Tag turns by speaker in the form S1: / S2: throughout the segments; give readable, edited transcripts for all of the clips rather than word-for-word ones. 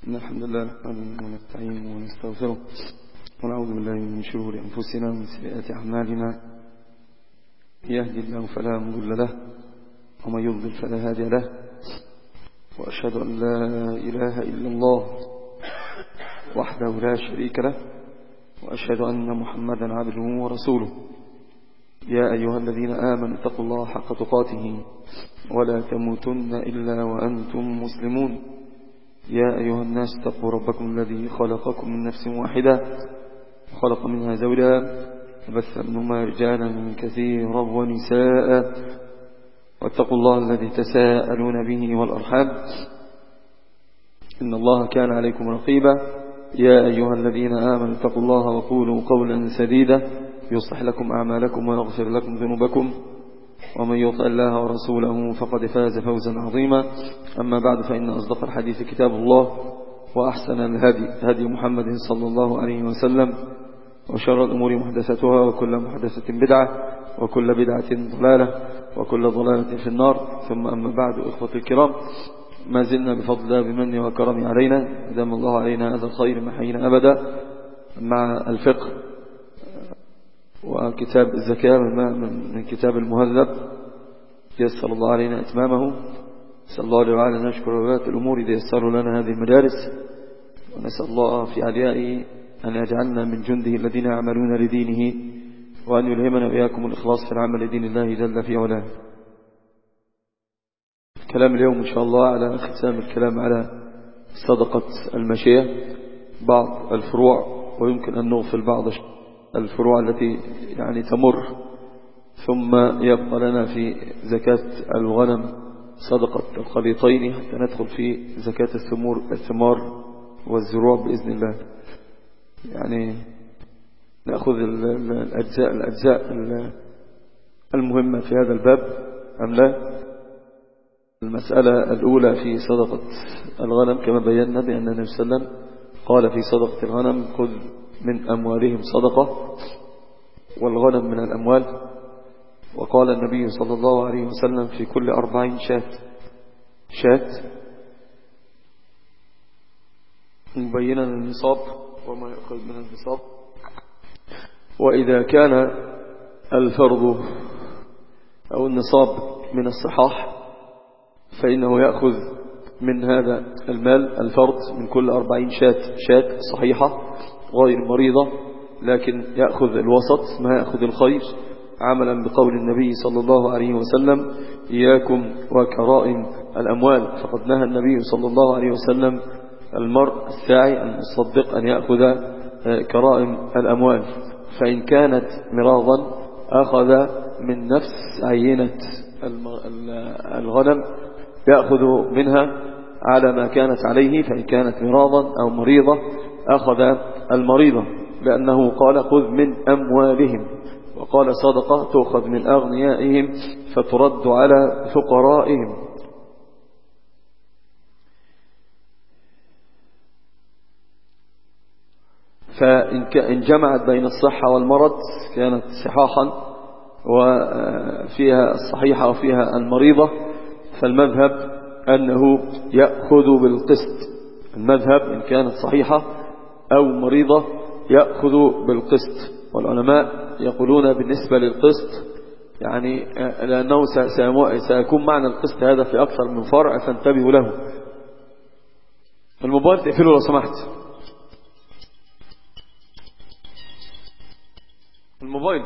S1: إن الحمد لله نحمده ونستعينه ونستغفره ونعوذ بالله من شرور أنفسنا ومن سيئات أعمالنا. يهدي الله فلا مضل له ومن يضلل فلا هادي له، وأشهد أن لا إله إلا الله وحده لا شريك له، وأشهد أن محمدا عبده ورسوله. يا أيها الذين آمنوا اتقوا الله حق تقاته ولا تموتن إلا وأنتم مسلمون. يا أيها الناس اتقوا ربكم الذي خلقكم من نفس واحدة وخلق منها زوجها وبث منهما رجالا كثيرا ونساء، واتقوا الله الذي تساءلون به والأرحام إن الله كان عليكم رقيبا. يا أيها الذين آمنوا اتقوا الله وقولوا قولا سديدا يصلح لكم أعمالكم ويغفر لكم ذنوبكم، ومن يطع الله ورسوله فقد فاز فوزا عظيما. أما بعد، فإن أصدق الحديث كتاب الله، وأحسن الهدي هدي محمد صلى الله عليه وسلم، وشر الأمور محدثتها، وكل محدثة بدعة، وكل بدعة ضلالة، وكل ضلالة في النار. ثم أما بعد، إخوة الكرام، ما زلنا بفضل الله بمنه وكرمه علينا، دام الله علينا هذا الخير ما حينا أبدا، مع الفقه وكتاب الزكاة من كتاب المهذب. يسر الله علينا إتمامه، نسأل الله تعالى أن نشكر ولاة الأمور إذا يسروا لنا هذه المدارس، ونسأل الله في عليائه أن يجعلنا من جنده الذين يعملون لدينه، وأن يلهمنا وإياكم الإخلاص في العمل لدين الله جل في علاه. كلام اليوم إن شاء الله على ختام الكلام على صدقة المشية، بعض الفروع، ويمكن أن نغفل بعض الفروع التي يعني تمر، ثم يبقى لنا في زكاة الغنم صدقة الخليطين، حتى ندخل في زكاة الثمار والزروع بإذن الله. يعني نأخذ الأجزاء المهمة في هذا الباب أم لا؟ المسألة الأولى في صدقة الغنم، كما بينا بأن النبي صلى الله عليه وسلم قال في صدقة الغنم: خذ من أموالهم صدقة، والغنم من الأموال. وقال النبي صلى الله عليه وسلم: في كل 40 شاة مبينا النصاب وما يأخذ من النصاب. وإذا كان الفرض أو النصاب من الصحاح، فإنه يأخذ من هذا المال الفرض من كل 40 شاة صحيحة غير مريضة، لكن يأخذ الوسط ما يأخذ الخير، عملا بقول النبي صلى الله عليه وسلم: إياكم وكرائم الأموال. فقد نهى النبي صلى الله عليه وسلم المرء الساعي المصدق أن يأخذ كرائم الأموال، فإن كانت مراضا أخذ من نفس عينة الغنم، يأخذ منها على ما كانت عليه، فإن كانت مراضا أو مريضة أخذ المريضة، لأنه قال: خذ من أموالهم، وقال: صدقة تأخذ من أغنيائهم فترد على فقرائهم. فإن جمعت بين الصحة والمرض كانت صحاحا، وفيها الصحيحة وفيها المريضة، فالمذهب أنه يأخذ بالقسط. المذهب إن كانت صحيحة أو مريضة يأخذ بالقسط. والعلماء يقولون بالنسبة للقسط، يعني لأنه سيكون معنى القسط هذا في أكثر من فرع، فانتبهوا له. الموبايل تقفله لو سمحت، الموبايل.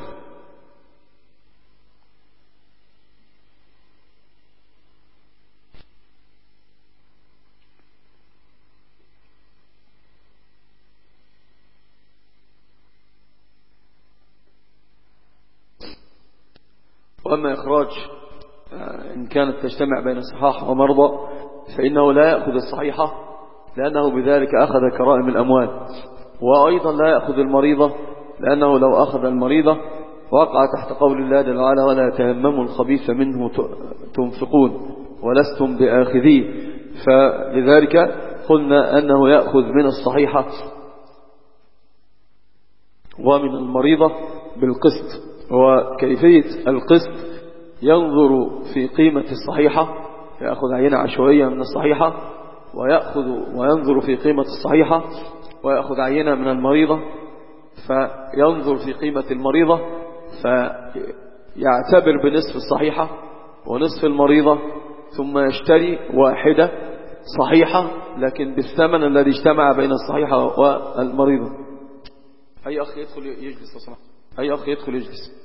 S1: وأما إخراج إن كانت تجتمع بين صحاح ومرضى، فإنه لا يأخذ الصحيحة، لأنه بذلك أخذ كرائم الأموال. وأيضا لا يأخذ المريضة، لأنه لو أخذ المريضة وقع تحت قول الله جل وعلا: ولا تيمموا الخبيث منه تنفقون ولستم بآخذيه. فلذلك قلنا أنه يأخذ من الصحيحة ومن المريضة بالقسط. وكيفية القسط ينظر في قيمة الصحيحة، يأخذ عينة عشوائية من الصحيحة وينظر في قيمة الصحيحة، ويأخذ عينة من المريضة فينظر في قيمة المريضة فيعتبر بنصف الصحيحة ونصف المريضة، ثم يشتري واحدة صحيحة لكن بالثمن الذي اجتمع بين الصحيحة والمريضة. أي أخ يدخل يجلس لو سمحت، أي أخ يدخل يجلس.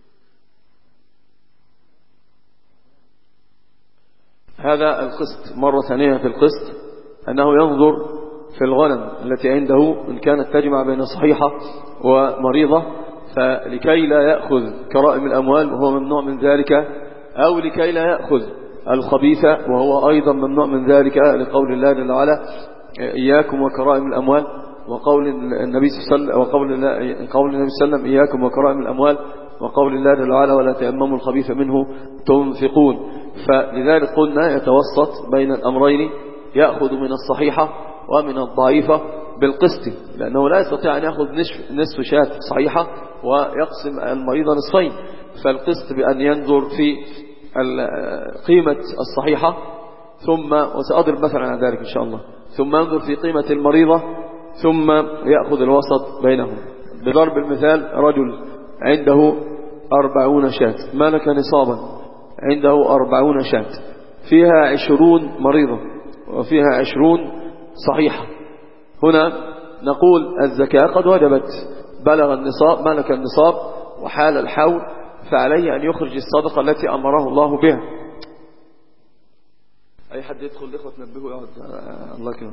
S1: هذا القسط. مرة ثانية في القسط أنه ينظر في الغنم التي عنده إن كانت تجمع بين صحيحة ومريضة، فلكي لا يأخذ كرائم الأموال وهو ممنوع من ذلك، أو لكي لا يأخذ الخبيثة وهو أيضا ممنوع من ذلك، لقول الله جل وعلا إياكم وكرائم الأموال، وقول النبي صلى الله عليه وسلم إياكم وكرائم الأموال، وقول الله جل وعلا ولا تيمموا الخبيث منه تنفقون. فلذلك قلنا يتوسط بين الأمرين، يأخذ من الصحيحة ومن الضعيفة بالقسط، لأنه لا يستطيع أن يأخذ نصف شاة صحيحة ويقسم المريض نصفين. فالقسط بأن ينظر في قيمة الصحيحة، ثم وسأضرب مثلا على ذلك إن شاء الله، ثم ينظر في قيمة المريضة، ثم يأخذ الوسط بينهم. بضرب المثال، رجل عنده 40 شاة ملك نصابا، عنده 40 شاة فيها 20 مريضة وفيها 20 صحيحة. هنا نقول الزكاة قد وجبت، بلغ النصاب، ملك النصاب وحال الحول، فعليه أن يخرج الصدقة التي أمره الله بها. أي حد يدخل الإخوة تنبهه يقعد الله كده.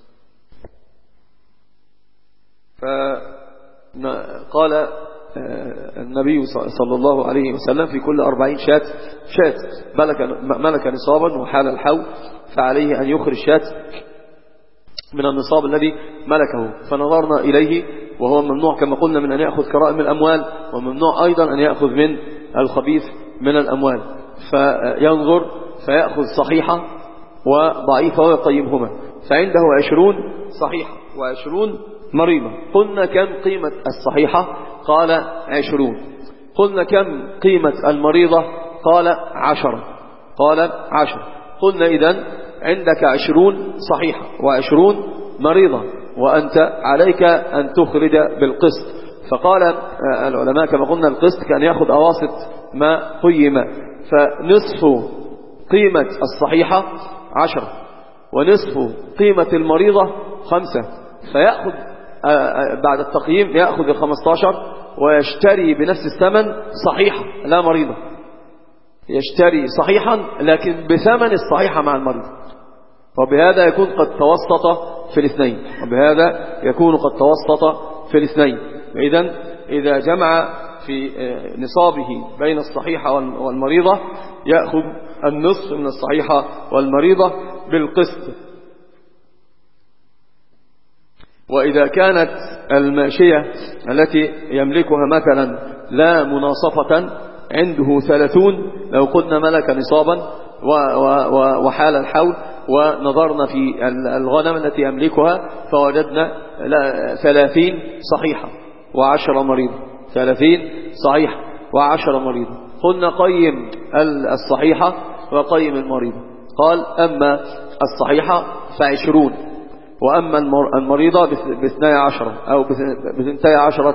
S1: فقال النبي صلى الله عليه وسلم في كل 40 شاة ملك نصابا وحال الحول، فعليه أن يخرج شاة من النصاب الذي ملكه. فنظرنا إليه وهو ممنوع كما قلنا من أن يأخذ كرائم الأموال، وممنوع أيضا أن يأخذ من الخبيث من الأموال. فينظر فيأخذ صحيحة وضعيفة ويقيمهما، فعنده 20 صحيحة و20 مريضة. قلنا كم قيمة الصحيحة؟ قال 20. قلنا كم قيمة المريضة؟ قال 10. قلنا إذن عندك 20 صحيحة و20 مريضة، وأنت عليك أن تخرج بالقسط. فقال العلماء كما قلنا القسط كان يأخذ أواسط ما قيم، فنصف قيمة الصحيحة 10 ونصف قيمة المريضة 5، فيأخذ بعد التقييم يأخذ 15 ويشتري بنفس الثمن صحيحة لا مريضة، يشتري صحيحا لكن بثمن الصحيحة مع المريض، وبهذا يكون قد توسط في الاثنين. إذن إذا جمع في نصابه بين الصحيحة والمريضة يأخذ النصف من الصحيحة والمريضة بالقسط. وإذا كانت الماشية التي يملكها مثلا لا مناصفة عنده 30، لو قلنا ملك نصابا وحال الحول ونظرنا في الغنم التي يملكها فوجدنا 30 صحيحة و10 مريضة، 30 صحيحة و10 مريضة. قلنا قيم الصحيحة وقيم المريضة. قال أما الصحيحة ف20، وأما المريضة ب12 أو ب12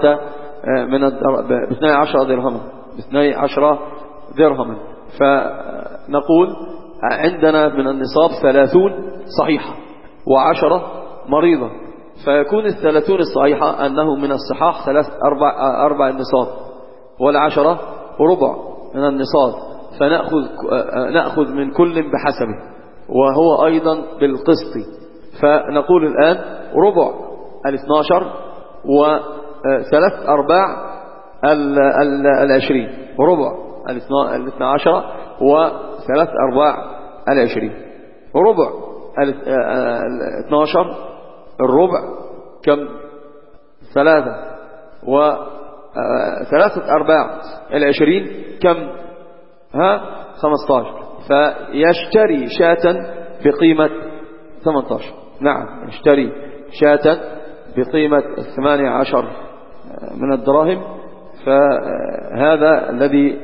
S1: درهما. فنقول عندنا من النصاب 30 صحيحة و10 مريضة، فيكون 30 الصحيحة أنه من الصحاح 4 النصاب، وال10 ربع من النصاب، فنأخذ من كل بحسبه، وهو أيضا بالقسط. فنقول الآن ربع 12 و3/4 20، ربع 12 و3/4 20، ربع 12 الربع كم؟ 3 و3/4 20 كم؟ 15. فيشتري شاة بقيمة 18. نعم، يشتري شاة بقيمة 18 من الدراهم. فهذا الذي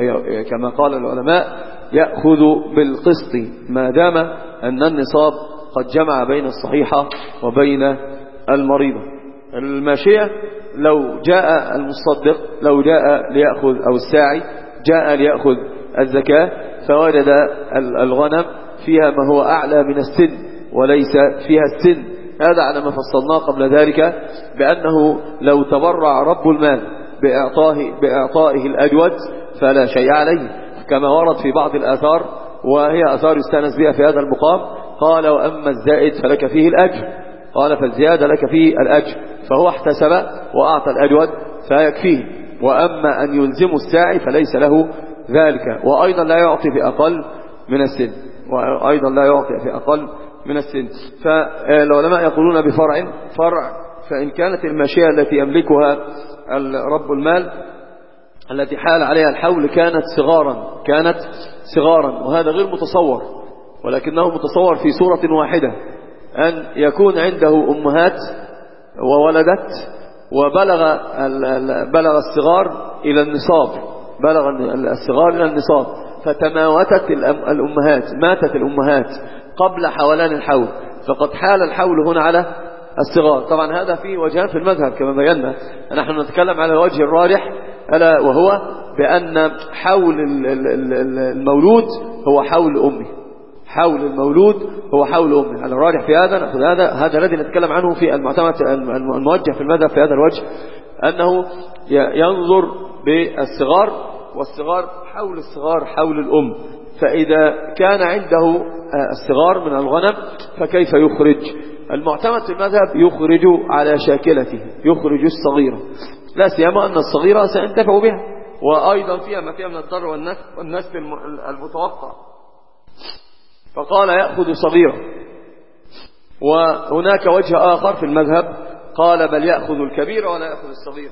S1: كما قال العلماء يأخذ بالقسط ما دام أن النصاب فقد جمع بين الصحيحة وبين المريضة. الماشية لو جاء المصدق، لو جاء ليأخذ، أو الساعي جاء ليأخذ الزكاة فوجد الغنم فيها ما هو أعلى من السن وليس فيها السن، هذا على ما فصلناه قبل ذلك بأنه لو تبرع رب المال بإعطائه الأجود فلا شيء عليه، كما ورد في بعض الآثار وهي آثار يستانس بها في هذا المقام. قال وأما الزائد فلك فيه الأجر، قال فالزيادة لك فيه الأجر، فهو احتسب وأعطى الأجود فيكفيه. وأما أن يلزم الساعي فليس له ذلك، وأيضا لا يعطي في أقل من السن، وأيضا لا يعطي في أقل من السن. فالعلماء يقولون فرع، فإن كانت الماشية التي يملكها رب المال التي حال عليها الحول كانت صغارا، وهذا غير متصور، ولكنه متصور في صورة واحدة، أن يكون عنده أمهات وولدت وبلغ الصغار إلى النصاب، فتماوتت الأمهات، ماتت الأمهات قبل حولان الحول، فقد حال الحول هنا على الصغار. طبعا هذا فيه وجهان في المذهب كما بينا، نحن نتكلم على الوجه الراجح، ألا وهو بأن حول المولود هو حول أمه، حول المولود هو حول أمه. على الراجح في هذا نأخذ هذا الذي نتكلم عنه في المعتمد الموجه في المذهب في هذا الوجه، أنه ينظر بالصغار، والصغار حول الصغار حول الأم. فإذا كان عنده الصغار من الغنم فكيف يخرج؟ المعتمد في المذهب يخرج على شاكلته، يخرج الصغيرة، لا سيما أن الصغيرة سينتفع بها، وأيضا فيها ما فيها من الضر والنسل المتوقع. فقال يأخذ صغيرة. وهناك وجه آخر في المذهب قال بل يأخذ الكبير ولا يأخذ الصغير.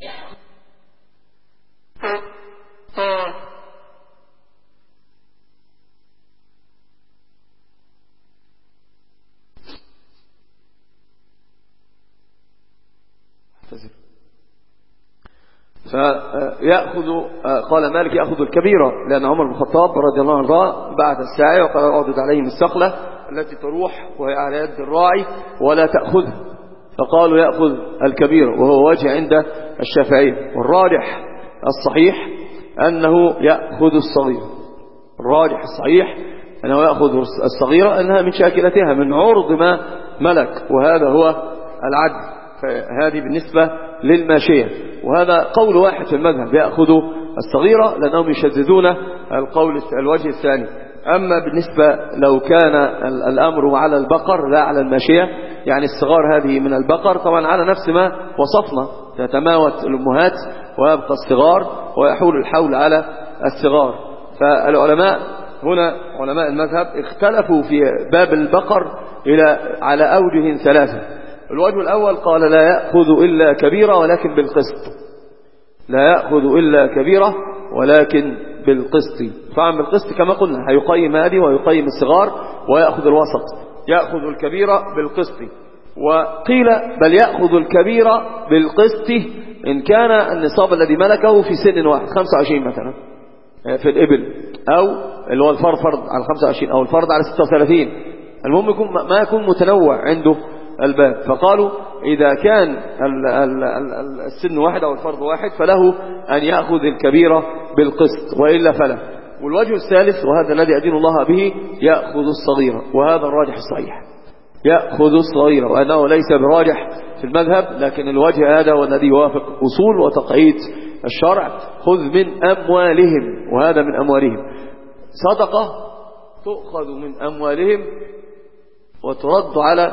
S1: فيأخذ، قال مالك يأخذ الكبيرة، لأن عمر بن الخطاب رضي الله عنه بعد الساعي وقال أعدد عليهم السخلة التي تروح وهي على يد الراعي ولا تأخذها، فقالوا يأخذ الكبيرة، وهو وجه عند الشافعية. والراجح الصحيح أنه يأخذ الصغيرة، الراجح الصحيح أنه يأخذ الصغيرة أنها من شاكلتها، من عرض ما ملك، وهذا هو العدل. فهذه بالنسبة للماشية، وهذا قول واحد في المذهب يأخذ الصغيرة، لأنهم يشددون الوجه الثاني. أما بالنسبة لو كان الأمر على البقر لا على الماشية، يعني الصغار هذه من البقر، طبعا على نفس ما وصفنا، تتماوت الأمهات ويبقى الصغار ويحول الحول على الصغار. فالعلماء هنا علماء المذهب اختلفوا في باب البقر على أوجه ثلاثة. الوجه الأول قال لا يأخذ إلا كبيرة ولكن بالقسط، لا يأخذ إلا كبيرة ولكن بالقسط. طبعا بالقسط كما قلنا هيقيم هذه ويقيم الصغار ويأخذ الوسط، يأخذ الكبيرة بالقسط. وقيل بل يأخذ الكبيرة بالقسط إن كان النصاب الذي ملكه في سن واحد، 25 مثلا في الإبل، أو اللي هو الفرض على 25 أو الفرض على 36، المهم يكون ما يكون متنوع عنده الباب. فقالوا إذا كان السن واحد أو الفرض واحد فله أن يأخذ الكبيرة بالقسط، وإلا فلا. والوجه الثالث وهذا الذي أدين الله به يأخذ الصغيرة، وهذا الراجح الصحيح، يأخذ الصغيرة، وأنه ليس براجح في المذهب، لكن الوجه هذا هو الذي يوافق أصول وتقعيد الشرع. خذ من أموالهم، وهذا من أموالهم صدقة تؤخذ من أموالهم وترد على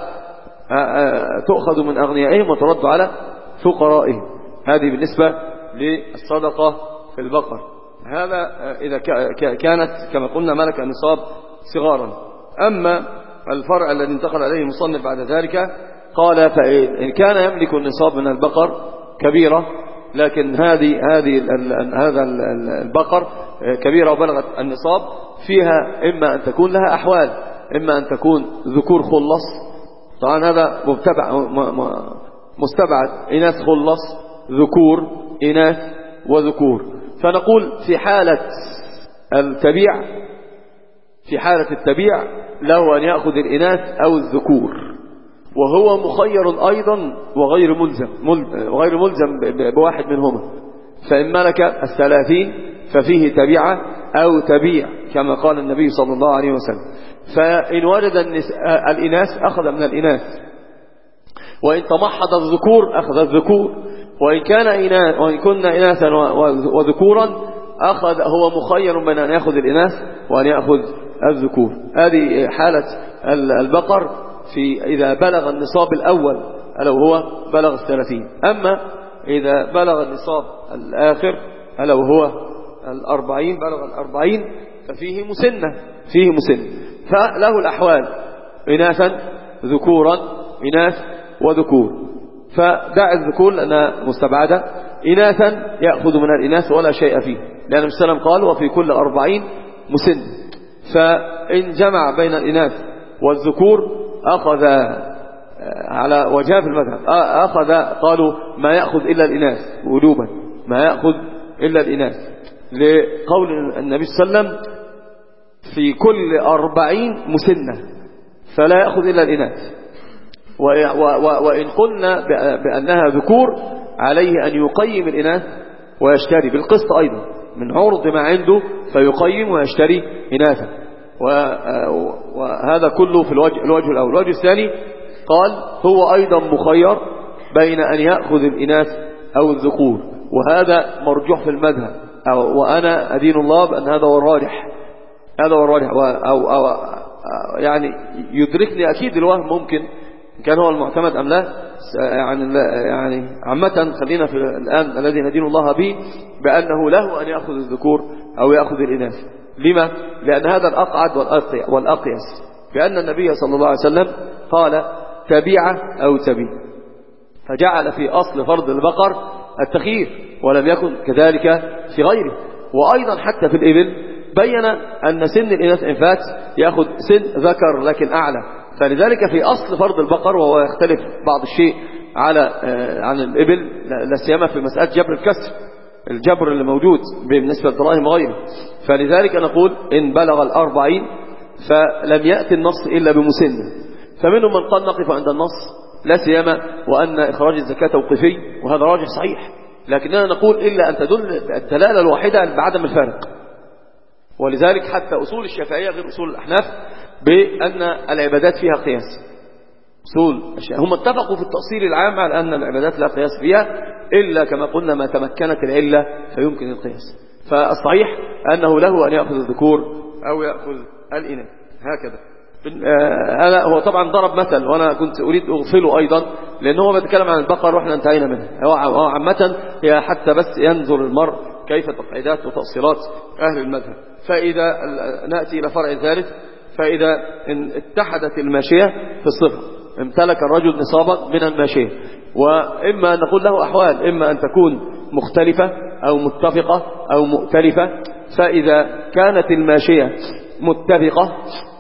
S1: تؤخذ من أغنيائهم وترد على فقرائهم. هذه بالنسبة للصدقة في البقر. هذا إذا كانت كما قلنا ملك النصاب صغارا. أما الفرع الذي انتقل عليه المصنف بعد ذلك قال فإن كان يملك النصاب من البقر كبيرة، لكن هذا البقر كبيرة وبلغت النصاب، فيها إما أن تكون لها أحوال، إما أن تكون ذكور خلص، طبعا هذا مستبعد، إناث خلص، ذكور إناث وذكور. فنقول في حالة التبيع
S2: له أن يأخذ الإناث أو الذكور، وهو مخير أيضا وغير ملزم بواحد منهما. فإن ملك 30 ففيه تبيعة أو تبيع كما قال النبي صلى الله عليه وسلم. فإن وجد الإناث أخذ من الإناث، وإن تمحض الذكور أخذ الذكور، وإن كنا إناثا وذكورا أخذ، هو مخير بين أن يأخذ الإناث وأن يأخذ الذكور. هذه حالة البقر إذا بلغ النصاب الأول ألا وهو بلغ 30. أما إذا بلغ النصاب الآخر ألا وهو 40 بلغ 40 ففيه مسنة فله الأحوال إناثا ذكورا إناث وذكور. فدع الذكور لأنها مستبعدة، إناثا يأخذ من الإناث ولا شيء فيه، لأن النبي صلى الله عليه وسلم قال وفي كل 40 مسن. فإن جمع بين الإناث والذكور أخذ على وجهه في المذهب، قالوا ما يأخذ إلا الإناث وجوبا، ما يأخذ إلا الإناث، لقول النبي صلى الله عليه وسلم في كل 40 مسنة فلا يأخذ إلا الإناث. وإن قلنا بأنها ذكور عليه أن يقيم الإناث ويشتري بالقسط أيضا من عرض ما عنده، فيقيم ويشتري إناثا. وهذا كله في الوجه الأول. الوجه الثاني قال هو أيضا مخير بين أن يأخذ الإناث أو الذكور، وهذا مرجوح في المذهب، وأنا أدين الله بأن هذا هو الراجح، أو يعني يدركني أكيد الوهم ممكن كان هو المعتمد أم لا. يعني عامة خلينا في الآن الذي ندين الله به بأنه له أن يأخذ الذكور أو يأخذ الإناث. لما؟ لأن هذا الأقعد والأقيس، بأن النبي صلى الله عليه وسلم قال تبيعة أو تبيع، فجعل في أصل فرض البقر التخيير، ولم يكن كذلك في غيره. وأيضا حتى في الإبل بين أن سن الإناث إن فات يأخذ سن ذكر لكن أعلى. فلذلك في أصل فرض البقر، وهو يختلف بعض الشيء عن الإبل، لا سيما في مسألة جبر الكسر، الجبر اللي موجود بالنسبة للدراهم وغيره. فلذلك نقول إن بلغ 40 فلم يأتي النص إلا بمسنة. فمنهم من قال نقف عند النص لا سيما وأن إخراج الزكاة توقيفي، وهذا راجح صحيح، لكننا نقول إلا أن تدل الدلالة الواحدة بعدم الفارق. ولذلك حتى أصول الشافعية غير أصول الأحناف بأن العبادات فيها قياس. هم اتفقوا في التأصيل العام على أن العبادات لا قياس فيها إلا كما قلنا ما تمكنت العلة فيمكن القياس. فالصحيح أنه له أن يأخذ الذكور أو يأخذ الإناث هكذا. هذا هو طبعا ضرب مثل، وأنا كنت أريد أغفله أيضا لأنه هو بيتكلم عن البقر وإحنا انتهينا منه. هو عامة هي حتى بس ينظر المرء كيف تقعيدات وتأصيلات أهل المذهب. فإذا نأتي إلى فرع ثالث، فإذا اتحدت الماشية في الصفة، امتلك الرجل نصابا من الماشية، وإما أن نقول له أحوال، إما أن تكون مختلفة أو متفقة أو مؤتلفة. فإذا كانت الماشية متفقة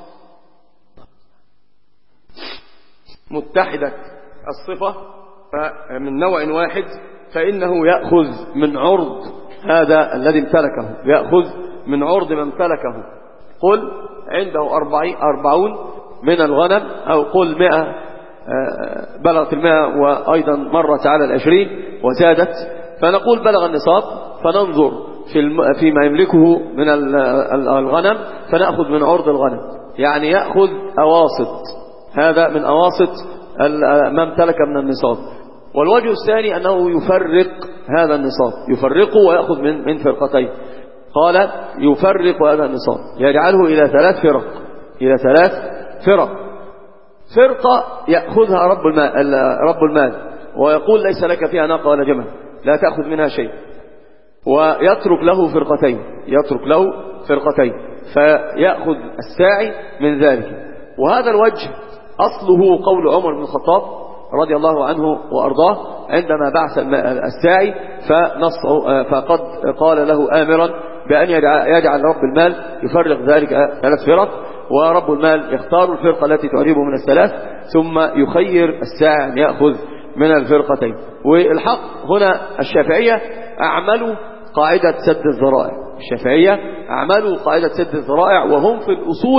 S2: متحدة الصفة من نوع واحد، فإنه يأخذ من عرض هذا الذي امتلكه، يأخذ من عرض من امتلكه. قل عنده 40 من الغنم، أو قل 100 بلغت 100 وأيضا مرت على 20 وزادت، فنقول بلغ النصاب، فننظر فيما يملكه من الغنم فنأخذ من عرض الغنم، يعني يأخذ أواسط، هذا من أواسط ما امتلك من النصاب. والوجه الثاني أنه يفرق هذا النصاب، يفرقه ويأخذ من فرقتين. قال يفرق هذا النصاب، يجعله إلى 3 فرق، إلى 3 فرق. فرقة يأخذها رب المال ويقول ليس لك فيها ناقة ولا جمل، لا تأخذ منها شيء، ويترك له فرقتين، فيأخذ الساعي من ذلك. وهذا الوجه أصله قول عمر بن الخطاب رضي الله عنه وأرضاه عندما بعث الساعي، فقد قال له آمرا بأن يجعل رب المال يفرق ذلك 3 فرق، ورب المال يختار الفرقة التي تعجبه من ال3، ثم يخير الساعي أن يأخذ من الفرقتين. والحق هنا الشافعية أعملوا قاعدة سد الذرائع، وهم في الأصول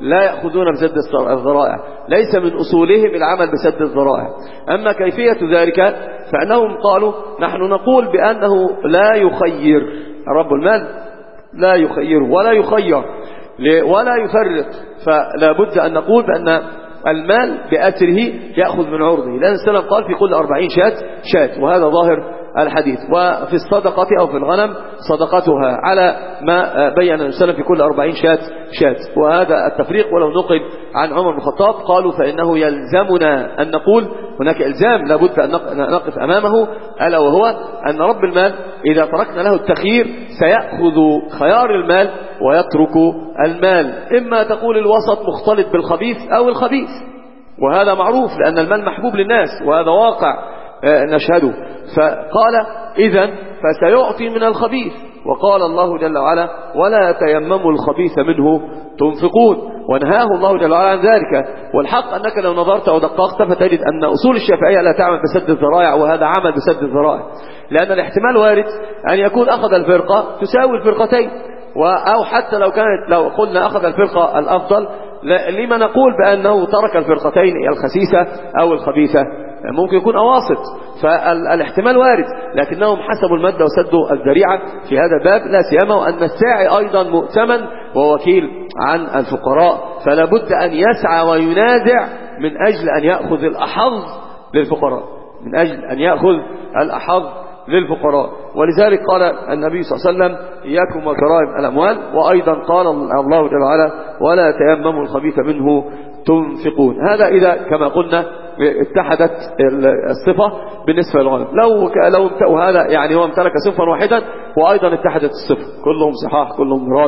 S2: لا يأخذون بسد الذرائع، ليس من أصولهم العمل بسد الذرائع. أما كيفية ذلك فأنهم قالوا نحن نقول بأنه لا يخير رب المال، لا يخير ولا يخير ولا يفرق، فلا بد أن نقول بأن المال بأسره يأخذ من عرضه، لأن السلام قال في كل 40 شاة، وهذا ظاهر الحديث. وفي الصدقة أو في الغنم صدقتها على ما بين السلام في كل 40 شاة، وهذا التفريق. ولو نقل عن عمر بن الخطاب قالوا فإنه يلزمنا أن نقول هناك إلزام لابد أن نقف أمامه، ألا وهو أن رب المال إذا تركنا له التخيير سيأخذ خيار المال ويترك المال، إما تقول الوسط مختلط بالخبيث أو الخبيث، وهذا معروف لأن المال محبوب للناس وهذا واقع نشهده. فقال إذن فسيعطي من الخبيث، وقال الله جل وعلا ولا تيمموا الخبيث منه تنفقون، ونهاه الله جل وعلا عن ذلك. والحق أنك لو نظرت ودققت فتجد أن أصول الشافعية لا تعمل بسد الذرائع، وهذا عمل بسد الذرائع، لأن الاحتمال وارد أن يكون أخذ الفرقة تساوي الفرقتين، أو حتى لو قلنا أخذ الفرقة الأفضل لما نقول بأنه ترك الفرقتين الخسيسة أو الخبيثة، ممكن يكون أواسط، فالاحتمال وارد، لكنهم حسبوا المادة وسدوا الذريعة في هذا الباب، لا سيما وأن الساعي أيضا مؤتمن ووكيل عن الفقراء، فلا بد أن يسعى وينازع من أجل أن يأخذ الأحظ للفقراء، من أجل أن يأخذ الأحظ للفقراء. ولذلك قال النبي صلى الله عليه وسلم إياكم وكرائم الأموال، وأيضا قال الله جل وعلا ولا تيمموا الخبيث منه تنفقون. هذا إذا كما قلنا اتحدت الصفة بالنسبة للغنم، لو هذا يعني هو امتلك صفا واحدا وأيضا اتحدت الصفة، كلهم صحاح كلهم مراد.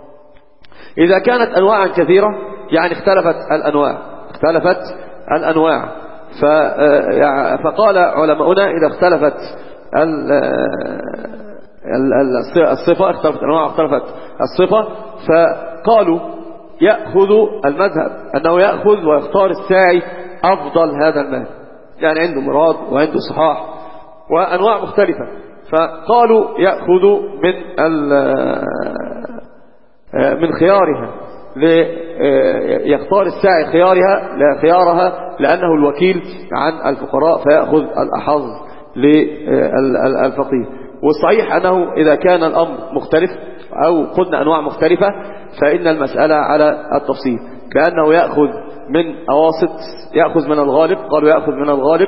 S2: إذا كانت أنواعا كثيرة يعني اختلفت الأنواع، فقال علماؤنا إذا اختلفت الصفة، اختلفت الأنواع واختلفت الصفة، فقالوا يأخذ المذهب أنه يأخذ ويختار الساعي أفضل هذا المال، يعني عنده مراد وعنده صحاح وأنواع مختلفة، فقالوا يأخذ من خيارها، يختار الساعي خيارها لأنه الوكيل عن الفقراء فيأخذ الأحظ للفقير. والصحيح أنه إذا كان الأمر مختلف أو قلنا أنواع مختلفة فإن المسألة على التفصيل، بأنه يأخذ من أواسط، يأخذ من الغالب، قالوا يأخذ من الغالب،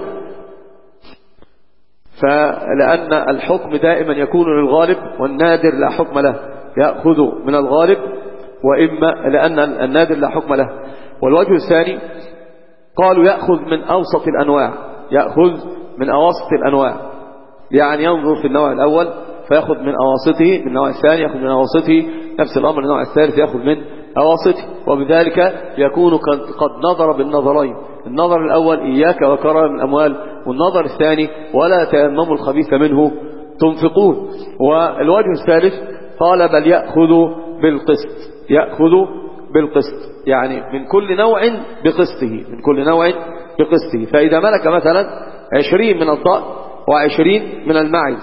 S2: فلأن الحكم دائما يكون للغالب والنادر لا حكم له، يأخذ من الغالب، وإما لأن النادر لا حكم له. والوجه الثاني قالوا يأخذ من أوسط الأنواع، يأخذ من أواسط الأنواع، يعني ينظر في النوع الأول فيأخذ من أواسطه، من النوع الثاني يأخذ من أواسطه، نفس الأمر النوع الثالث يأخذ من أواسطه، وبذلك يكون قد نظر بالنظرين، النظر الأول إياك وكرائم الأموال، والنظر الثاني ولا تيمموا الخبيث منه تنفقون. والوجه الثالث قال بل يأخذ بالقسط، يعني من كل نوع بقسطه، فإذا ملك مثلا 20 من الضأن و20 من المعز،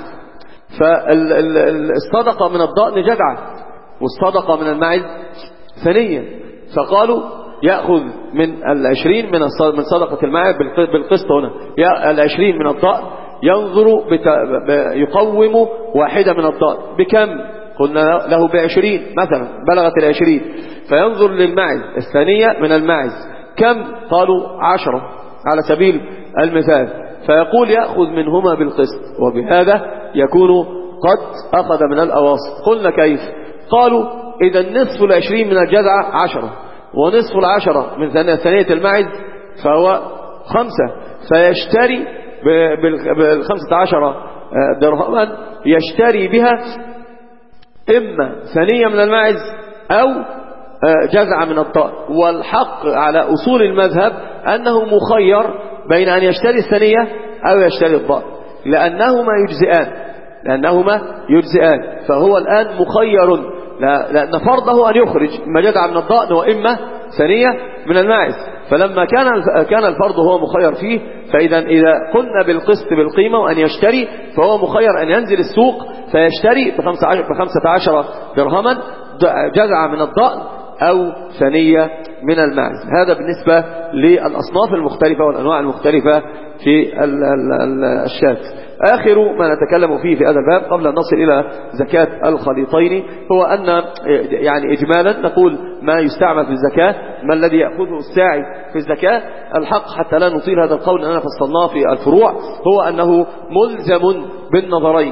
S2: فالصدقة من الضأن جدعة والصدقة من المعز ثنية، فقالوا يأخذ من 20 من صدقة المعز بالقسط. هنا 20 من الضأن ينظر يقوم واحدة من الضأن بكم؟ قلنا له ب20 مثلا، بلغت 20، فينظر للمعز الثانية من المعز كم؟ قالوا 10 على سبيل المثال، فيقول يأخذ منهما بالقسط، وبهذا يكون قد أخذ من الأواسط. قلنا كيف؟ قالوا إذا نصف 20 من الجذعة 10، ونصف 10 من ثانية المعز فهو 5، فيشتري ب15 درهما يشتري بها إما ثانية من المعز أو جذعة من الضأن. والحق على أصول المذهب أنه مخير بين أن يشتري الثانية أو يشتري الضأن، لأنهما يجزئان، فهو الآن مخير، لأن فرضه أن يخرج إما جذعة من الضأن وإما ثانية من الماعز، فلما كان الفرض هو مخير فيه، فإذا قلنا بالقسط بالقيمة وأن يشتري فهو مخير أن ينزل السوق فيشتري ب15 درهما جذعة من الضأن أو ثنية من الماعز. هذا بالنسبة للأصناف المختلفة والأنواع المختلفة في الشاة. آخر ما نتكلم فيه في هذا الباب قبل أن نصل إلى زكاة الخليطين هو أن يعني إجمالا نقول ما يستعمل في الزكاة، ما الذي يأخذه الساعي في الزكاة. الحق حتى لا نطيل هذا القول أننا فصلناه في الفروع، هو أنه ملزم بالنظرين،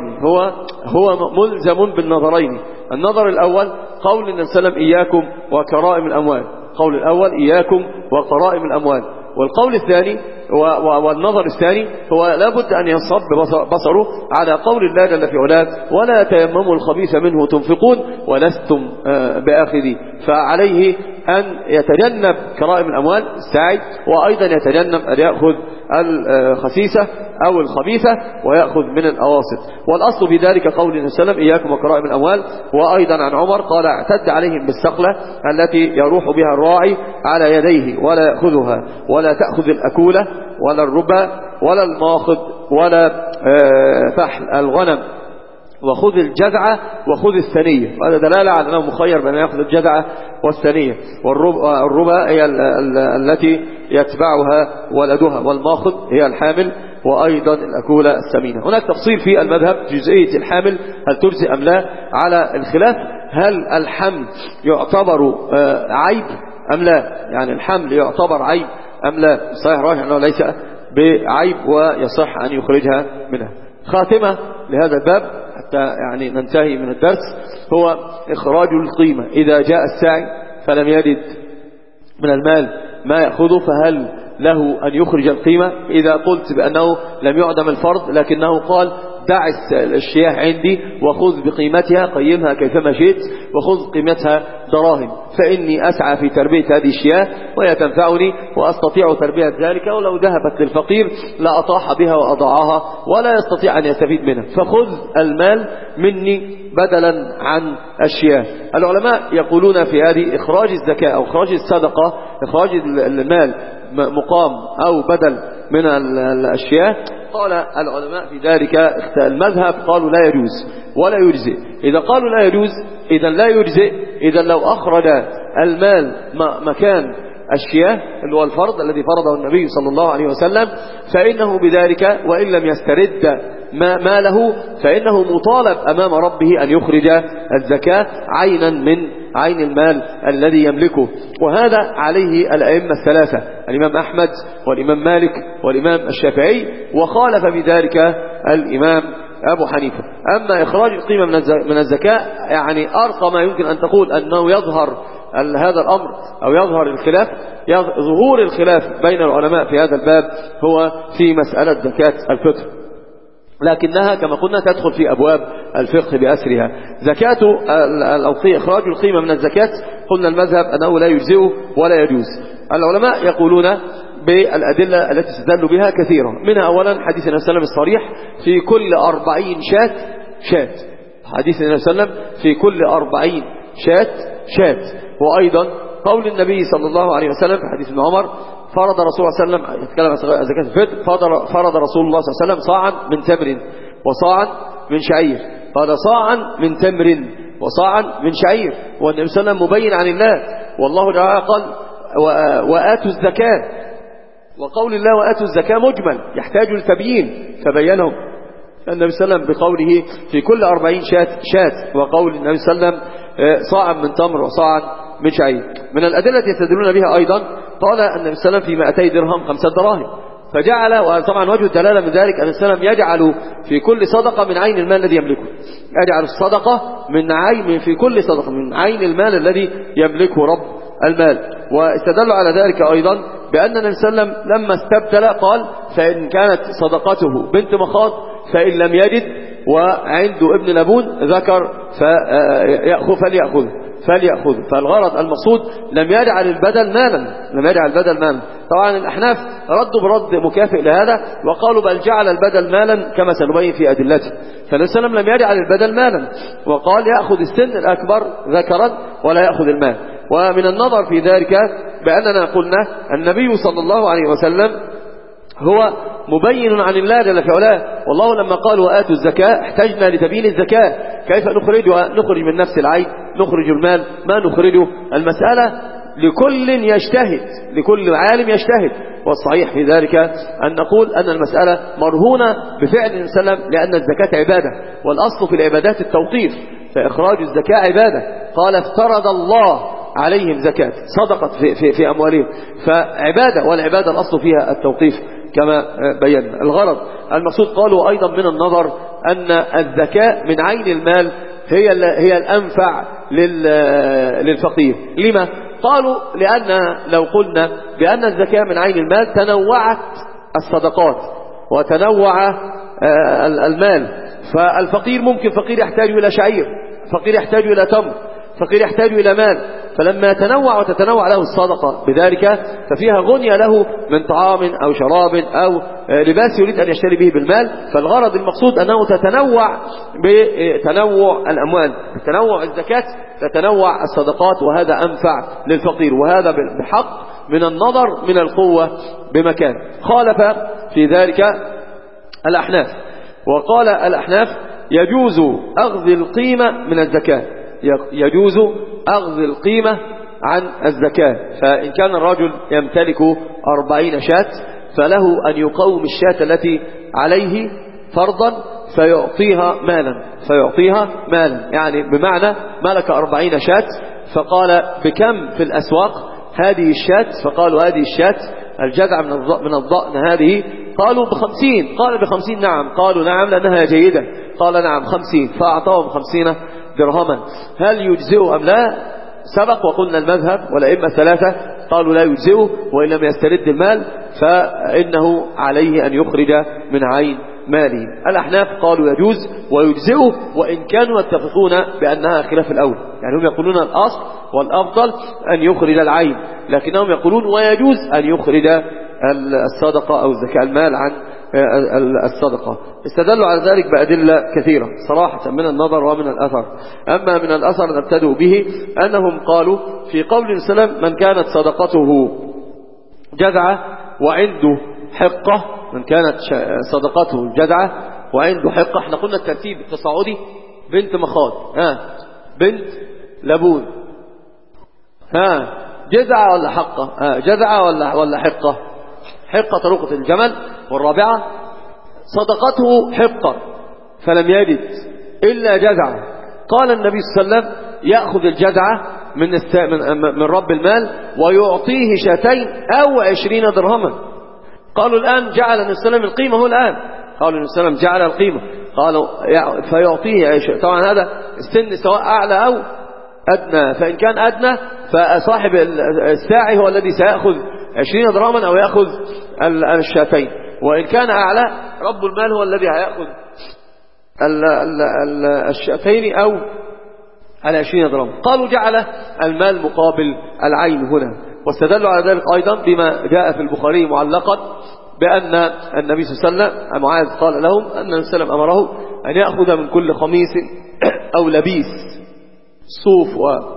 S2: هو ملزم بالنظرين. النظر الأول قول النبي صلى الله عليه وسلم إياكم وكرائم الأموال، قول الأول إياكم وكرائم الأموال. والقول الثاني والنظر الثاني هو لابد أن ينصب بصره على قول الله جل في علاه ولا تيمموا الخبيث منه تنفقون ولستم بآخذيه. فعليه أن يتجنب كرائم الأموال الساعي، وأيضا يتجنب أن يأخذ الخسيسة أو الخبيثة ويأخذ من الأواسط. والأصل في ذلك قول النبي صلى الله عليه وسلم إياكم وكرائم الأموال. وأيضا عن عمر قال اعتد عليهم بالسقلة التي يروح بها الراعي على يديه ولا يأخذها، ولا تأخذ الأكولة ولا الربا ولا الماخذ ولا فحل الغنم، وخذ الجذعة وخذ الثنية. وهذا دلالة على أنه مخير بأن يأخذ الجذعة والثنية. والربا هي التي يتبعها ولدها، والماخذ هي الحامل، وأيضا الأكولة السمينة. هناك تفصيل في المذهب جزئية الحامل هل تجزئ أم لا، على الخلاف هل الحمل يعتبر عيب أم لا، يعني الحمل يعتبر عيب أم لا. صحيح راجح أنه ليس بعيب ويصح أن يخرجها منها. خاتمة لهذا الباب حتى يعني ننتهي من الدرس هو إخراج القيمة. إذا جاء الساعي فلم يجد من المال ما يأخذه فهل له أن يخرج القيمة؟ إذا قلت بأنه لم يعدم الفرض لكنه قال دع الشياه عندي وخذ بقيمتها، قيمها كيفما شئت وخذ قيمتها دراهم، فإني أسعى في تربية هذه الشياه وهي تنفعني وأستطيع تربية ذلك، ولو ذهبت للفقير لا أطاح بها وأضعها ولا يستطيع أن يستفيد منها، فخذ المال مني بدلا عن الشياه. العلماء يقولون في هذه إخراج الزكاة أو إخراج الصدقة، إخراج المال مقام أو بدل من الشياه. قال العلماء في ذلك المذهب قالوا لا يجوز ولا يجزئ. إذا قالوا لا يجوز إذا لا يجزئ، إذا لو أخرج المال مكان الشياه اللي هو الفرض الذي فرضه النبي صلى الله عليه وسلم فإنه بذلك وإن لم يسترد ماله فإنه مطالب أمام ربه أن يخرج الزكاة عينا من عين المال الذي يملكه. وهذا عليه الأئمة الثلاثة، الإمام أحمد والإمام مالك والإمام الشافعي، وخالف بذلك الإمام أبو حنيفة. أما إخراج القيمة من الزكاة يعني أرقى ما يمكن أن تقول أنه يظهر هذا الأمر أو يظهر الخلاف، ظهور الخلاف بين العلماء في هذا الباب هو في مسألة زكاة الفطر، لكنها كما قلنا تدخل في أبواب الفقه بأسرها. زكاة إخراج القيمة من الزكاة قلنا المذهب أنه لا يجزئ ولا يجوز. العلماء يقولون بالأدلة التي استدلوا بها كثيرة، منها أولا حديث النبي صلى الله عليه وسلم الصريح في كل 40 شاة، حديث النبي صلى الله عليه وسلم في كل 40 شاة. وأيضا قول النبي صلى الله عليه وسلم في حديث ابن عمر فرض رسول الله صلى الله عليه وسلم يتكلم عن زكاة الفطر، فرض رسول الله صلى الله عليه وسلم صاعا من تمر وصاعا من شعير، قال صاعا من تمر وصاعا من شعير، والنبي صلى الله عليه وسلم مبين عن الله، والله تعالى قال وآتوا الزكاة، وقول الله وآتوا الزكاة مجمل يحتاج لتبيين فبينهم النبي صلى الله عليه وسلم بقوله في كل 40 شاة، وقول النبي صلى الله عليه وسلم صاعا من تمر وصاعا من شعير. من الأدلة يستدلون بها أيضا قال النبي صلى الله عليه وسلم في 200 درهم 5 دراهم، فجعل، وطبعا وجه الدلالة من ذلك أن السلام يجعل في كل صدقة من عين المال الذي يملكه، يجعل الصدقة من عين في كل صدقة من عين المال الذي يملكه رب المال. واستدلوا على ذلك أيضا بأن النبي صلى الله عليه وسلم لما استبدل قال فإن كانت صدقته بنت مخاض فإن لم يجد وعنده ابن لبون ذكر فليأخذ. فالغرض المقصود لم يجعل البدل مالا، طبعا الأحناف ردوا برد مكافئ لهذا وقالوا بل جعل البدل مالا كما سنبين في أدلته. فالنبي صلى الله عليه وسلم لم يجعل البدل مالا وقال يأخذ السن الأكبر ذكرا ولا يأخذ المال. ومن النظر في ذلك بأننا قلنا النبي صلى الله عليه وسلم هو مبين عن الله جل في علاه، والله لما قال وآتوا الزكاة احتجنا لتبيين الزكاة كيف نخرج من نفس العين نخرج المال ما نخرجه؟ المسألة لكل يجتهد، لكل عالم يجتهد، والصحيح في ذلك أن نقول أن المسألة مرهونة بفعل النبي صلى الله عليه وسلم، لأن الزكاة عبادة، والأصل في العبادات التوقيف، فإخراج الزكاة عبادة. قال افترض الله عليهم زكاة، صدقت في أموالهم، فعبادة، والعبادة الأصل فيها التوقيف كما بينا. الغرض المقصود قالوا أيضا من النظر أن الزكاة من عين المال هي الأنفع للفقير. لما؟ قالوا لأن لو قلنا بأن الزكاة من عين المال تنوعت الصدقات وتنوع المال، فالفقير ممكن فقير يحتاج إلى شعير، فقير يحتاج إلى تمر، فقير يحتاج إلى مال، فلما تنوع وتتنوع له الصدقة بذلك ففيها غنية له من طعام أو شراب أو لباس يريد أن يشتري به بالمال. فالغرض المقصود أنه تتنوع بتنوع الأموال، تنوع الزكاة تتنوع الصدقات، وهذا أنفع للفقير، وهذا بحق من النظر من القوة بمكان. خالف في ذلك الأحناف، وقال الأحناف يجوز أخذ القيمة من الزكاة، يجوز أخذ القيمة عن الزكاة. فإن كان الرجل يمتلك 40 شاة فله أن يقوم الشاة التي عليه فرضا فيعطيها مالا، يعني بمعنى ملك 40 شاة، فقال بكم في الأسواق هذه الشاة؟ فقالوا هذه الشاة الجذع من الضأن هذه، قالوا ب50، قال ب50 نعم، قالوا نعم لأنها جيدة، قال نعم 50، فأعطاهم 50 درهما. هل يجزئ أم لا؟ سبق وقلنا المذهب والأئمة 3 قالوا لا يجزئه، وإن لم يسترد المال فإنه عليه أن يخرج من عين ماله. الأحناف قالوا يجوز ويجزئه، وإن كانوا يتفقون بأنها خلاف الأول، يعني هم يقولون الأصل والأفضل أن يخرج العين، لكنهم يقولون ويجوز أن يخرج الصدقة أو الزكاة المال عن الصدقة. استدلوا على ذلك بأدلة كثيرة صراحة من النظر ومن الأثر. أما من الأثر نبتدئ به أنهم قالوا في قول السلام من كانت صدقته جذعة وعنده حقة، من كانت صدقته جذعة وعنده حقة، احنا قلنا الترتيب التصاعدي، بنت مخاض، بنت لبون، جذعة ولا حقة؟ جذعة ولا حقة؟ حقة طريقة الجمل. والرابعة صدقته حقة فلم يجد إلا جذعة، قال النبي صلى الله عليه وسلم يأخذ الجذعة من رب المال ويعطيه شاتين أو 20 درهما. قالوا الآن جعل النبي صلى الله عليه وسلم القيمة، هو الآن قالوا النبي صلى الله عليه وسلم جعل القيمة، قالوا فيعطيه طبعا هذا السن سواء أعلى أو أدنى، فإن كان أدنى فصاحب الساعي هو الذي سيأخذ 20 درهما أو يأخذ الشاتين، وإن كان أعلى رب المال هو الذي هيأخذ الشاتين أو 20 درهم. قالوا جعل المال مقابل العين هنا، واستدلوا على ذلك أيضا بما جاء في البخاري معلقا بأن النبي صلى الله عليه وسلم معاذ قال لهم أن النبي صلى الله عليه وسلم أمره أن يأخذ من كل خميس أو لبيس صوف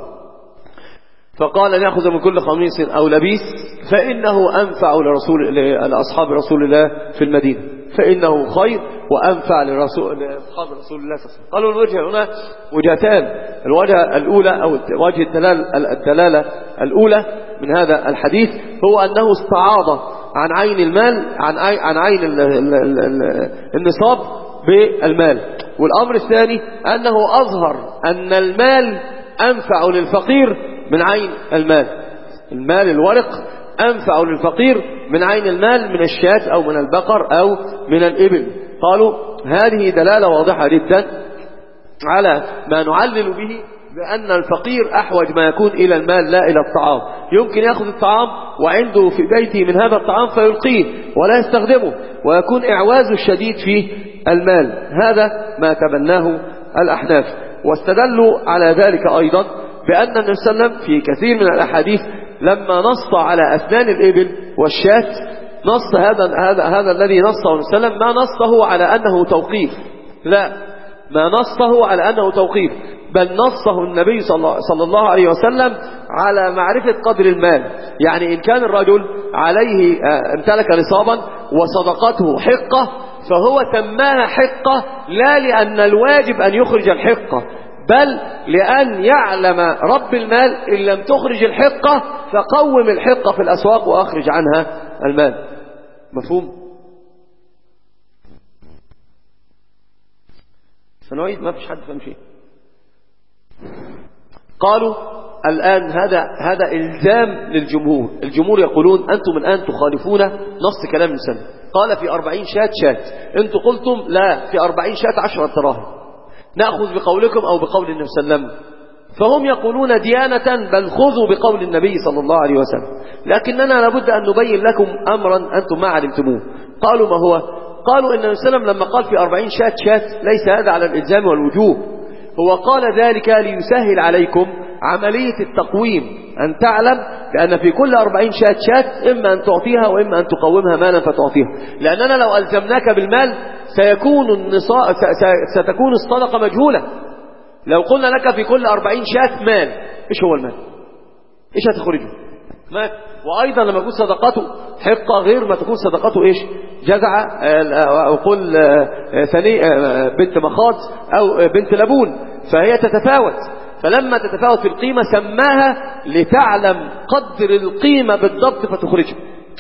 S2: فقال أن يأخذ من كل خميس أو لبيس فإنه أنفع لأصحاب رسول الله في المدينة، فإنه خير وأنفع لأصحاب رسول الله صلى الله عليه وسلم. قالوا الوجه هنا وجهتان، الوجه الأولى أو وجه الدلالة الأولى من هذا الحديث هو أنه استعاض عن عين المال عن عين النصاب بالمال. والأمر الثاني أنه أظهر أن المال أنفع للفقير من عين المال الورق أنفع للفقير من عين المال، من الشاة أو من البقر أو من الإبل. قالوا هذه دلالة واضحة جدا على ما نعلل به بأن الفقير أحوج ما يكون إلى المال لا إلى الطعام. يمكن يأخذ الطعام وعنده في بيته من هذا الطعام فيلقيه ولا يستخدمه، ويكون إعواز الشديد في المال. هذا ما تبناه الأحناف. واستدلوا على ذلك أيضا بأن النبي صلى الله عليه وسلم في كثير من الأحاديث لما نص على أسنان الإبل والشاة، نص هذا الذي نصه النبي صلى الله عليه وسلم ما نصه على أنه توقيف، لا، ما نصه على أنه توقيف، بل نصه النبي صلى الله عليه وسلم على معرفة قدر المال. يعني إن كان الرجل عليه امتلك نصابا وصدقته حقة فهو سماها حقة لا لأن الواجب أن يخرج الحقة، بل لأن يعلم رب المال إن لم تخرج الحقة فقوم الحقة في الأسواق وأخرج عنها المال. مفهوم؟ سنعيد، ما فيش حد فهم شيء. قالوا الآن هذا إلزام للجمهور. الجمهور يقولون أنتم الآن تخالفون نص كلام النبي. قال في 40 شاة. أنتم قلتم لا، في 40 شاة 10 دراهم. نأخذ بقولكم أو بقول النبي صلى الله عليه وسلم. فهم يقولون ديانة بل خذوا بقول النبي صلى الله عليه وسلم، لكننا لابد أن نبين لكم أمرا أنتم ما علمتموه. قالوا ما هو؟ قالوا إن النبي صلى الله عليه وسلم لما قال في 40 شاة ليس هذا على الإلزام والوجوب، هو قال ذلك ليسهل عليكم عملية التقويم، أن تعلم لأن في كل 40 شاة إما أن تعطيها وإما أن تقومها مالا فتعطيها. لأننا لو ألزمناك بالمال ستكون الصدقة مجهولة. لو قلنا لك في كل 40 شاة مال، إيش هو المال؟ إيش هتخرجه؟ مال. وأيضا لما يكون صدقته حقة غير ما تكون صدقته إيش؟ جزعة أو قل ثاني بنت مخاض أو بنت لبون، فهي تتفاوت. فلما تتفاوت في القيمة سماها لتعلم قدر القيمة بالضبط فتخرجها.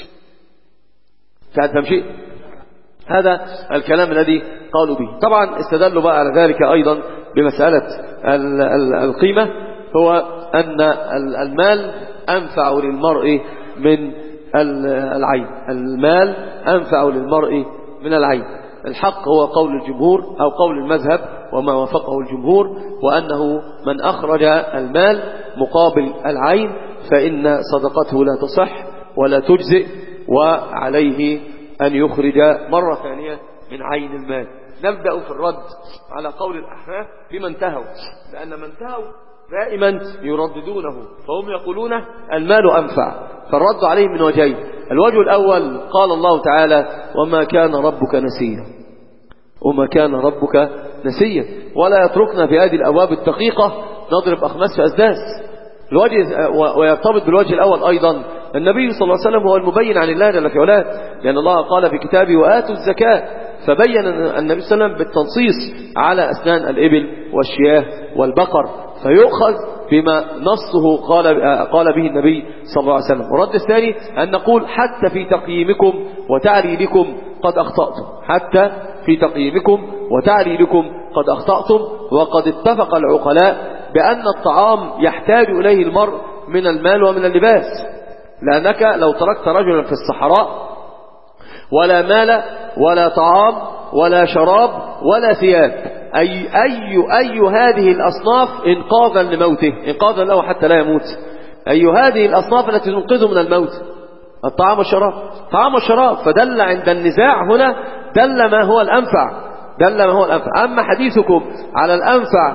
S2: فهذا شيء، هذا الكلام الذي قالوا به. طبعا استدلوا بقى على ذلك أيضا بمسألة القيمة، هو أن المال أنفع للمرء من العين. المال أنفع للمرء من العين. الحق هو قول الجمهور أو قول المذهب وما وافقه الجمهور، وأنه من أخرج المال مقابل العين فإن صدقته لا تصح ولا تجزئ، وعليه أن يخرج مرة ثانية من عين المال. نبدأ في الرد على قول الأحناف بما انتهوا، لأن من انتهوا دائما يرددونه، فهم يقولون المال أنفع. فالرد عليهم من وجهين. الوجه الأول قال الله تعالى وما كان ربك نسيا، وما كان ربك نسيا، ولا يتركنا في هذه الأبواب الدقيقة نضرب أخماس في أسداس. الوجه ويرتبط بالوجه الأول أيضا النبي صلى الله عليه وسلم هو المبين عن الله جل في علاه، لأن الله قال في كتابه وآتوا الزكاة، فبين النبي صلى الله عليه وسلم بالتنصيص على أسنان الإبل والشياه والبقر، فيؤخذ بما نصه قال به النبي صلى الله عليه وسلم. والرد الثاني أن نقول حتى في تقييمكم وتعليلكم قد أخطأتم، حتى في تقييمكم وتعليلكم قد أخطأتم. وقد اتفق العقلاء بأن الطعام يحتاج إليه المرء من المال ومن اللباس، لأنك لو تركت رجلا في الصحراء ولا مال ولا طعام ولا شراب ولا ثياب، أي هذه الأصناف إنقاذا لموته، إنقاذا له حتى لا يموت، أي هذه الأصناف التي تنقذه من الموت؟ الطعام والشراب. طعام والشراب. فدل عند النزاع هنا دل ما هو الأنفع، دل ما هو الأنفع. أما حديثكم على الأنفع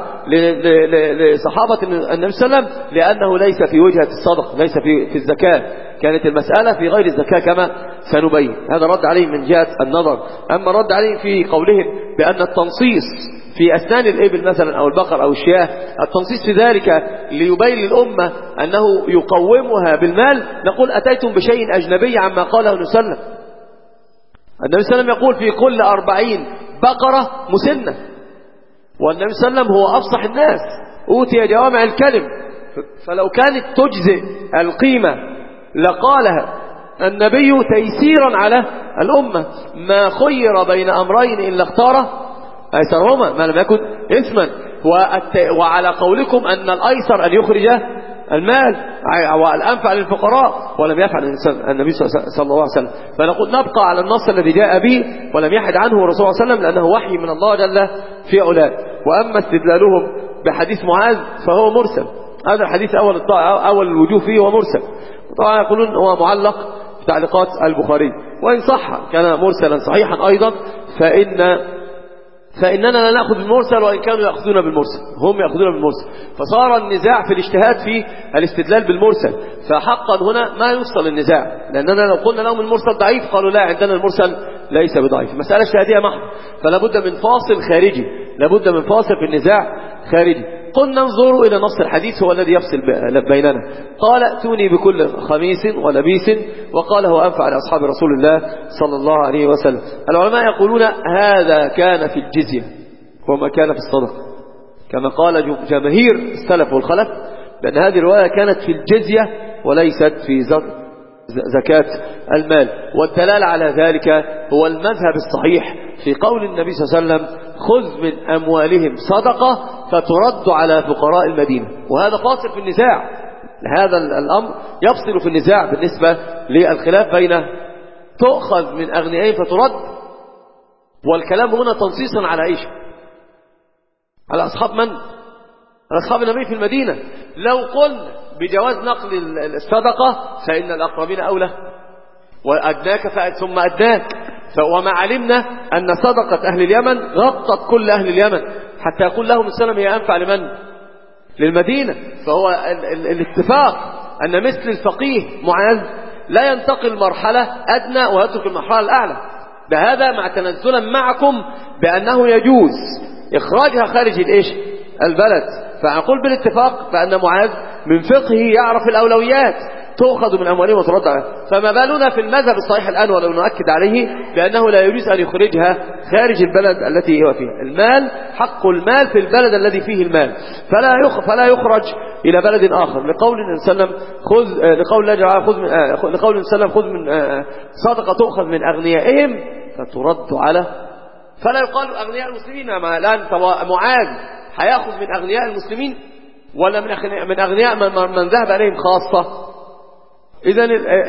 S2: لصحابة النبي صلى الله عليه وسلم لأنه ليس في وجهة الصدق، ليس في الزكاة، كانت المسألة في غير الزكاة كما سنبين. هذا رد عليه من جهة النظر. أما رد عليه في قولهم بأن التنصيص في أسنان الإبل مثلا أو البقر أو الشياه، التنصيص في ذلك ليبين للأمة أنه يقومها بالمال، نقول أتيتم بشيء أجنبي عما قاله النبي صلى الله عليه وسلم. النبي صلى الله عليه وسلم يقول في كل 40 بقرة مسنة، والنبي صلى الله عليه وسلم هو أفصح الناس، أوتي جوامع الكلم، فلو كانت تجزئ القيمة لقالها النبي تيسيرا على الأمة. ما خير بين أمرين إلا اختاره أيسرهما ما لم يكن إثما. وعلى قولكم أن الأيسر أن يخرج المال والأنفع للفقراء، ولم يفعل النبي صلى الله عليه وسلم، فنقول نبقى على النص الذي جاء به ولم يحد عنه الرسول صلى الله عليه وسلم، لأنه وحي من الله جل في علاه. وأما استدلالهم بحديث معاذ فهو مرسل. هذا الحديث أول الوجوه فيه هو مرسل، طبعا يقولون هو معلق في تعليقات البخاري، وإن صح كان مرسلا صحيحا أيضا، فإننا لا نأخذ بالمرسل وإن كانوا يأخذون بالمرسل، هم يأخذون بالمرسل. فصار النزاع في الاجتهاد في الاستدلال بالمرسل، فحقا هنا ما يفصل النزاع، لأننا لو قلنا لهم المرسل ضعيف قالوا لا عندنا المرسل ليس بضعيف. مسألة اجتهادية محض، فلا بد من فاصل خارجي، لابد من فاصل في النزاع خارجي. قلنا انظروا إلى نص الحديث هو الذي يفصل بيننا. قال ائتوني بكل خميس ولبيس، وقال هو أنفع لأصحاب رسول الله صلى الله عليه وسلم. العلماء يقولون هذا كان في الجزية وما كان في الصدقة، كما قال جماهير السلف والخلف، لأن هذه الرواية كانت في الجزية وليست في زكاة المال. والدلالة على ذلك هو المذهب الصحيح في قول النبي صلى الله عليه وسلم: خذ من أموالهم صدقة فترد على فقراء المدينة. وهذا فاصل في النزاع، هذا الأمر يفصل في النزاع بالنسبة للخلاف بين تؤخذ من أغنيائهم فترد، والكلام هنا تنصيصا على إيش؟ على أصحاب من؟ على أصحاب النبي في المدينة. لو قلنا بجواز نقل الصدقة فإن الأقربين أولى، وأدناك ثم أدناك. وما علمنا أن صدقة أهل اليمن غطت كل أهل اليمن، حتى يقول لهم السلام هي أنفع لمن؟ للمدينة. فهو الاتفاق أن مثل الفقيه معاذ لا ينتقل مرحلة أدنى ويترك المرحلة الأعلى، بهذا مع تنزلا معكم بأنه يجوز إخراجها خارج البلد. فأقول بالاتفاق بأن معاذ من فقهه يعرف الأولويات، تؤخذ من أموالهم وترد عليها. فما بالنا في المذهب الصحيح الآن، ولو نؤكد عليه بأنه لا يجوز أن يخرجها خارج البلد التي هو فيها. المال حق المال في البلد الذي فيه المال، فلا يخرج إلى بلد آخر. لقول النبي صلى الله عليه وسلم لقول الله تعالى لقول النبي صلى الله عليه وسلم: خذ من صدقة تؤخذ من أغنيائهم فترد على. فلا يقال أغنياء المسلمين. الآن معاذ هياخذ من أغنياء المسلمين ولا من أغنياء من ذهب عليهم خاصة؟ إذن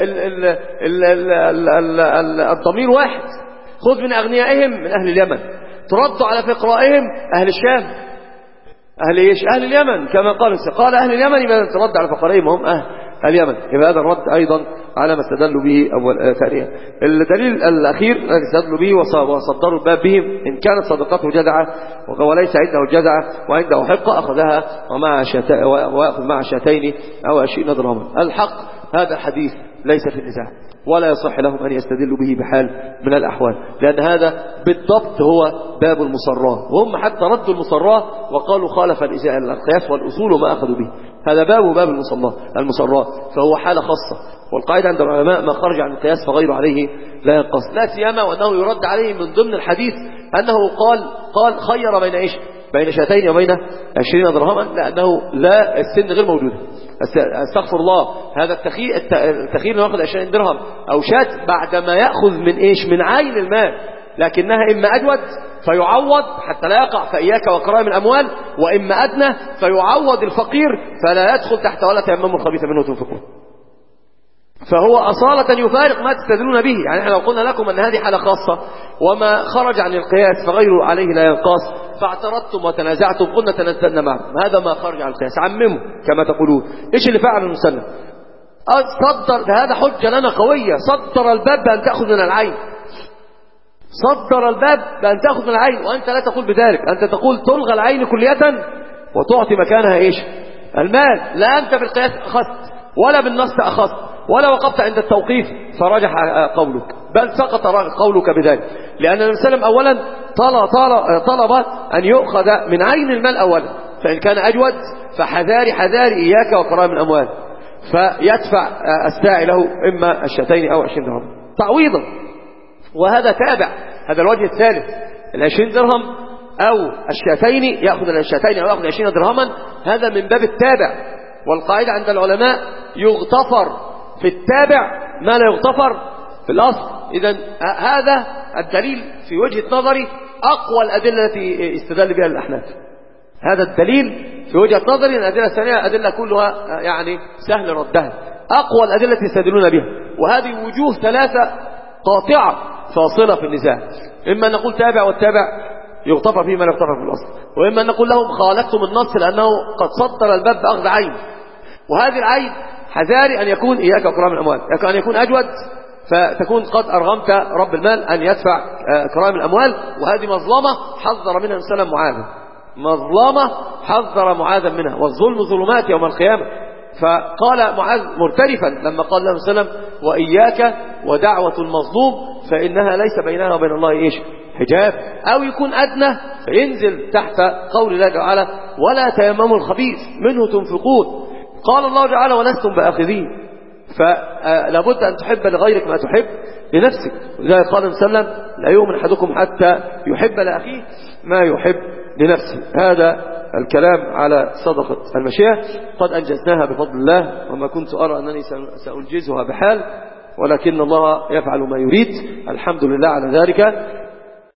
S2: الضمير واحد. خذ من أغنيائهم من أهل اليمن، ترد على فقرائهم أهل الشام، أهل اليمن، كما قال أهل اليمن يبقى ترد على فقرائهم هم أهل اليمن. يبقى هذا الرد أيضا على ما استدلوا به ثانيا. الدليل الأخير الذي استدلوا به وصدروا الباب بهم: إن كانت صدقته جدعة وليس عنده الجدعة وعنده حقة أخذها ويأخذ مع شاتين أو 20 درهما. الحق هذا الحديث ليس في النزاع، ولا يصح لهم أن يستدلوا به بحال من الأحوال، لأن هذا بالضبط هو باب المصراه، وهم حتى ردوا المصراه وقالوا خالف القياس والأصول وما أخذوا به. هذا باب المصراه، فهو حالة خاصة. والقاعدة عند العلماء: ما خرج عن القياس فغير عليه لا ينقص. لا سيما وأنه يرد عليه من ضمن الحديث أنه قال خير بين بين شاتين وبين 20 درهما، لأنه لا السن غير موجودة. استغفر الله، هذا التخيير يأخذ 20 درهم أو شات بعدما يأخذ من عين المال، لكنها إما أجود فيعوض حتى لا يقع فإياك وكرائم الأموال، وإما أدنى فيعوض الفقير فلا يدخل تحت ولا تيمموا الخبيث منه تنفقون. فهو أصالة يفارق ما تستدلون به. يعني احنا لو قلنا لكم أن هذه حالة خاصة وما خرج عن القياس فغير عليه لا ينقص، فاعترضتم وتنازعتم، قلنا تنزلنا معكم. هذا ما خرج عن القياس، عمموا كما تقولون. ايش اللي فعله المسلم؟ صدر، هذا حجة لنا قوية. صدر الباب بأن تأخذ من العين، صدر الباب بأن تأخذ من العين، وأنت لا تقول بذلك. أنت تقول تلغى العين كلية وتعطي مكانها المال. لا أنت بالقياس أخذت ولا بالنص أخذت ولا وقفت عند التوقيف فرجح قولك، بل سقط قولك بذلك، لأن النبي صلى الله عليه وسلم أولا طلب أن يؤخذ من عين المال أولا، فإن كان أجود فحذاري إياك وكرائم الأموال، فيدفع الساعي له إما الشاتين أو 20 درهم تعويضا. وهذا تابع، هذا الوجه الثالث، 20 درهم أو الشاتين، يأخذ الشاتين أو يأخذ 20 درهما، هذا من باب التابع. والقاعدة عند العلماء: يغتفر في التابع ما لا يغتفر في الأصل. إذن هذا الدليل في وجهة نظري أقوى الأدلة التي استدل بها الأحناف. هذا الدليل في وجهة نظري. الأدلة الثانية أدلة كلها يعني سهل ردها. أقوى الأدلة التي يستدلون بها، وهذه وجوه ثلاثة قاطعة فاصلة في النزاع. إما أن نقول تابع، والتابع يغتفر فيه ما لا يغتفر في الأصل، وإما أن نقول لهم خالفتم النص لأنه قد صدر الباب بأخذ عين، وهذه العين حذاري أن يكون إياك وكرائم الأموال، أن يكون أجود فتكون قد أرغمت رب المال أن يدفع كرائم الأموال. وهذه مظلمة حذر منها السلام معاذ، مظلمة حذر معاذ منها، والظلم ظلمات يوم القيامة. فقال معاذ مرترفا لما قال له السلام: وإياك ودعوة المظلوم فإنها ليس بينها وبين الله حجاب. أو يكون أدنى فينزل تحت قول الله تعالى: ولا تيمموا الخبيث منه تنفقون. قال الله تعالى: ولستم بآخذين. فلابد أن تحب لغيرك ما تحب لنفسك. لذلك قال النبي صلى الله عليه وسلم: لا يؤمن أحدكم حتى يحب لأخيه ما يحب لنفسه. هذا الكلام على صدقة المشيئة قد أنجزناها بفضل الله، وما كنت أرى أنني سأنجزها بحال، ولكن الله يفعل ما يريد. الحمد لله على ذلك.